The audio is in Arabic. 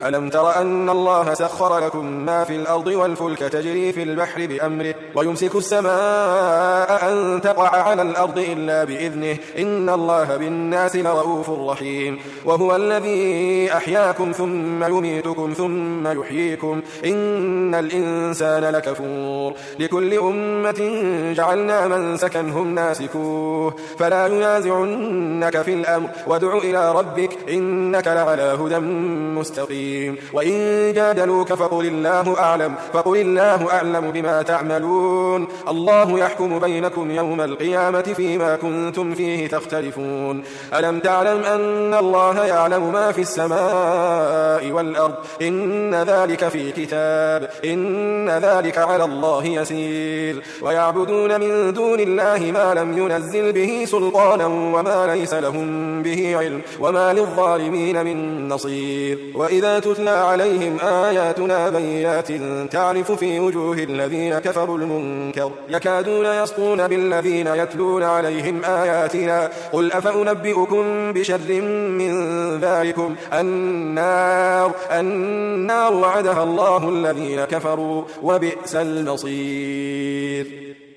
ألم تر أن الله سخر لكم ما في الأرض والفلك تجري في البحر بأمره ويمسك السماء أن تقع على الأرض إلا بإذنه إن الله بالناس لرؤوف رحيم وهو الذي أحياكم ثم يميتكم ثم يحييكم إن الإنسان لكفور لكل أمة جعلنا منسكا هم ناسكوه فلا ينازعنك في الأمر وادع إلى ربك إنك لعلى هدى مستقيم وإن جادلوك فقل الله أعلم بما تعملون الله يحكم بينكم يوم القيامة فيما كنتم فيه تختلفون ألم تعلم أن الله يعلم ما في السماء والأرض إن ذلك في كتاب إن ذلك على الله يسير ويعبدون من دون الله ما لم ينزل به سلطانا وما ليس لهم به علم وما للظالمين من نصير وإذا تتلى عليهم آياتنا بينات تعرف في وجوه الذين كفروا المنكر يكادون يسطون بالذين يتلون عليهم آياتنا قل أفأنبئكم بشر من ذلكم النار وعدها الله الذين كفروا وبئس المصير.